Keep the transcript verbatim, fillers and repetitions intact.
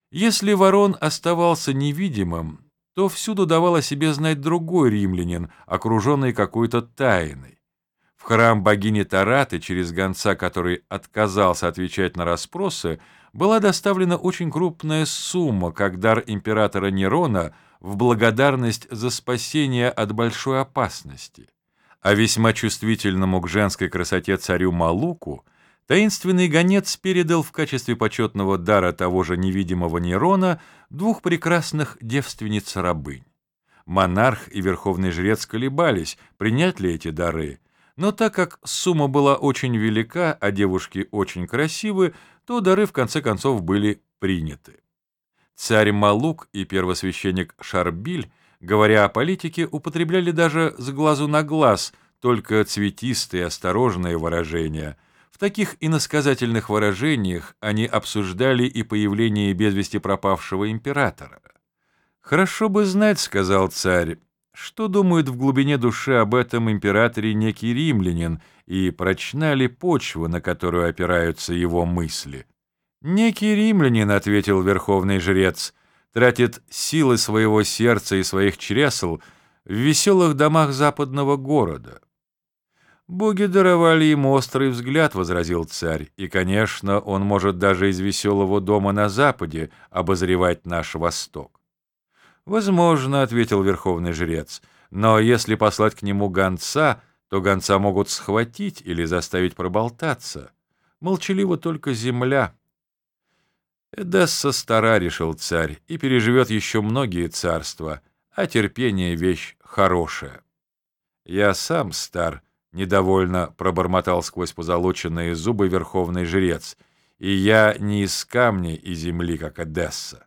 Если Ворон оставался невидимым, то всюду давал о себе знать другой римлянин, окруженный какой-то тайной. В храм богини Тараты, через гонца, который отказался отвечать на расспросы, была доставлена очень крупная сумма, как дар императора Нерона в благодарность за спасение от большой опасности. А весьма чувствительному к женской красоте царю Малуку таинственный гонец передал в качестве почетного дара того же невидимого Нерона двух прекрасных девственниц-рабынь. Монарх и верховный жрец колебались, принять ли эти дары, но так как сумма была очень велика, а девушки очень красивы, то дары в конце концов были приняты. Царь Малук и первосвященник Шарбиль, говоря о политике, употребляли даже с глазу на глаз только цветистые осторожные выражения. В таких иносказательных выражениях они обсуждали и появление без вести пропавшего императора. «Хорошо бы знать, — сказал царь, — что думает в глубине души об этом императоре некий римлянин, и прочна ли почва, на которую опираются его мысли?» «Некий римлянин, — ответил верховный жрец, — тратит силы своего сердца и своих чресл в веселых домах западного города». «Боги даровали ему острый взгляд, — возразил царь, — и, конечно, он может даже из веселого дома на западе обозревать наш восток». «Возможно, — ответил верховный жрец, — но если послать к нему гонца, то гонца могут схватить или заставить проболтаться. Молчалива только земля». «Эдесса стара, — решил царь, — и переживет еще многие царства, а терпение — вещь хорошая». «Я сам стар, — недовольно пробормотал сквозь позолоченные зубы верховный жрец, — и я не из камня и земли, как Эдесса».